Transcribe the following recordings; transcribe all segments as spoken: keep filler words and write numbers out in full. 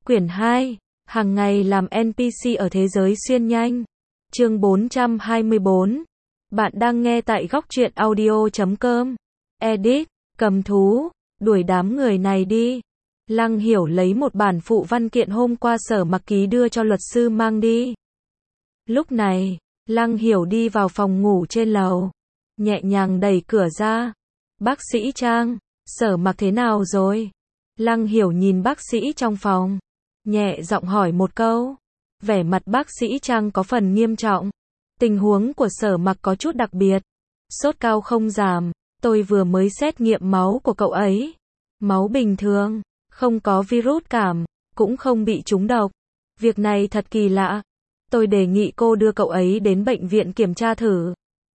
Quyển hai, hàng ngày làm en pê xê ở thế giới xuyên nhanh. Chương bốn trăm hai mươi bốn. Bạn đang nghe tại góc truyện audio chấm com. Edit, cầm thú, đuổi đám người này đi. Lăng Hiểu lấy một bản phụ văn kiện hôm qua Sở Mặc ký đưa cho luật sư mang đi. Lúc này, Lăng Hiểu đi vào phòng ngủ trên lầu, nhẹ nhàng đẩy cửa ra. Bác sĩ Trang, Sở Mặc thế nào rồi? Lăng Hiểu nhìn bác sĩ trong phòng, nhẹ giọng hỏi một câu. Vẻ mặt bác sĩ Trang có phần nghiêm trọng. Tình huống của Sở Mặc có chút đặc biệt. Sốt cao không giảm, tôi vừa mới xét nghiệm máu của cậu ấy. Máu bình thường, không có virus cảm, cũng không bị trúng độc. Việc này thật kỳ lạ. Tôi đề nghị cô đưa cậu ấy đến bệnh viện kiểm tra thử.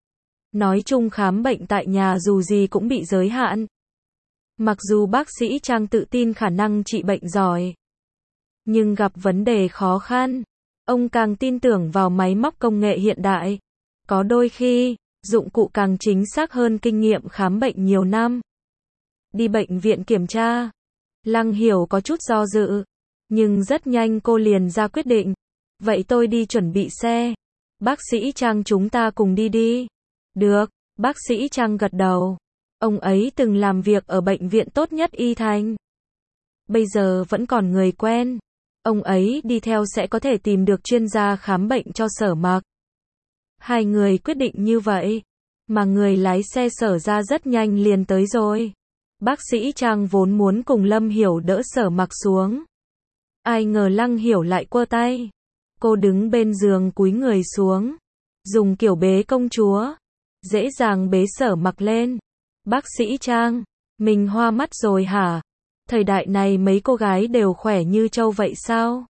Nói chung khám bệnh tại nhà dù gì cũng bị giới hạn. Mặc dù bác sĩ Trang tự tin khả năng trị bệnh giỏi, nhưng gặp vấn đề khó khăn, ông càng tin tưởng vào máy móc công nghệ hiện đại. Có đôi khi, dụng cụ càng chính xác hơn kinh nghiệm khám bệnh nhiều năm. Đi bệnh viện kiểm tra. Lăng Hiểu có chút do dự, nhưng rất nhanh cô liền ra quyết định. Vậy tôi đi chuẩn bị xe. Bác sĩ Trang chúng ta cùng đi đi. Được, bác sĩ Trang gật đầu. Ông ấy từng làm việc ở bệnh viện tốt nhất Y Thành. Bây giờ vẫn còn người quen. Ông ấy đi theo sẽ có thể tìm được chuyên gia khám bệnh cho Sở Mặc. Hai người quyết định như vậy, mà người lái xe Sở ra rất nhanh liền tới rồi. Bác sĩ Trang vốn muốn cùng Lâm Hiểu đỡ Sở Mặc xuống. Ai ngờ Lăng Hiểu lại quơ tay. Cô đứng bên giường cúi người xuống, dùng kiểu bế công chúa, dễ dàng bế Sở Mặc lên. Bác sĩ Trang, mình hoa mắt rồi hả? Thời đại này mấy cô gái đều khỏe như trâu vậy sao?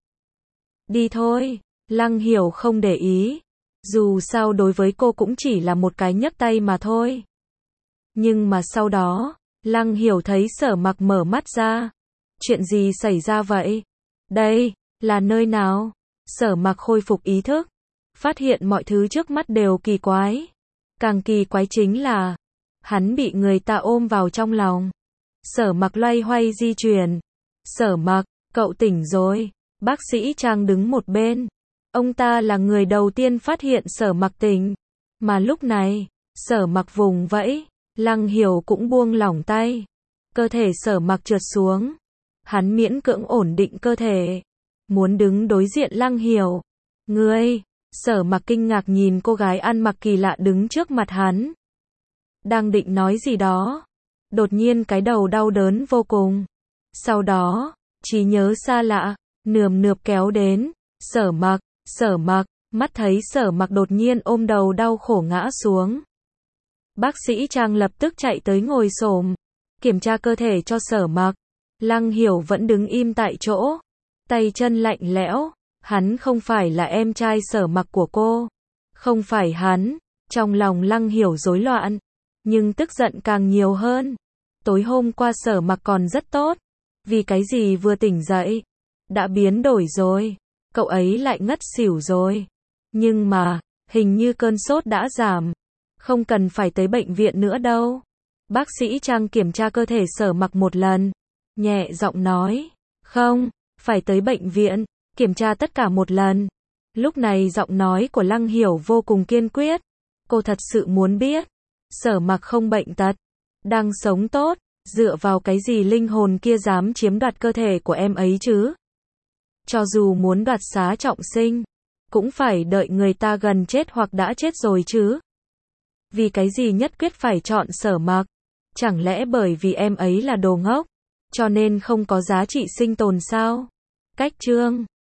Đi thôi, Lăng Hiểu không để ý. Dù sao đối với cô cũng chỉ là một cái nhấc tay mà thôi. Nhưng mà sau đó, Lăng Hiểu thấy Sở Mặc mở mắt ra. Chuyện gì xảy ra vậy? Đây, là nơi nào? Sở Mặc khôi phục ý thức, phát hiện mọi thứ trước mắt đều kỳ quái. Càng kỳ quái chính là, hắn bị người ta ôm vào trong lòng. Sở Mặc loay hoay di chuyển. Sở Mặc, cậu tỉnh rồi. Bác sĩ Trang đứng một bên. Ông ta là người đầu tiên phát hiện Sở Mặc tỉnh. Mà lúc này, Sở Mặc vùng vẫy. Lăng Hiểu cũng buông lỏng tay. Cơ thể Sở Mặc trượt xuống. Hắn miễn cưỡng ổn định cơ thể, muốn đứng đối diện Lăng Hiểu. Ngươi, Sở Mặc kinh ngạc nhìn cô gái ăn mặc kỳ lạ đứng trước mặt hắn. Đang định nói gì đó, đột nhiên cái đầu đau đớn vô cùng. Sau đó, trí nhớ xa lạ, nườm nượp kéo đến. Sở Mặc, Sở Mặc, mắt thấy Sở Mặc đột nhiên ôm đầu đau khổ ngã xuống. Bác sĩ Trang lập tức chạy tới ngồi xổm, kiểm tra cơ thể cho Sở Mặc. Lăng Hiểu vẫn đứng im tại chỗ, tay chân lạnh lẽo. Hắn không phải là em trai Sở Mặc của cô. Không phải hắn. Trong lòng Lăng Hiểu rối loạn, nhưng tức giận càng nhiều hơn. Tối hôm qua Sở Mặc còn rất tốt. Vì cái gì vừa tỉnh dậy, đã biến đổi rồi. Cậu ấy lại ngất xỉu rồi. Nhưng mà, hình như cơn sốt đã giảm. Không cần phải tới bệnh viện nữa đâu. Bác sĩ Trang kiểm tra cơ thể Sở Mặc một lần, nhẹ giọng nói. Không, phải tới bệnh viện, kiểm tra tất cả một lần. Lúc này giọng nói của Lăng Hiểu vô cùng kiên quyết. Cô thật sự muốn biết, Sở Mặc không bệnh tật, đang sống tốt, dựa vào cái gì linh hồn kia dám chiếm đoạt cơ thể của em ấy chứ? Cho dù muốn đoạt xá trọng sinh, cũng phải đợi người ta gần chết hoặc đã chết rồi chứ. Vì cái gì nhất quyết phải chọn Sở Mặc? Chẳng lẽ bởi vì em ấy là đồ ngốc, cho nên không có giá trị sinh tồn sao? Cách chương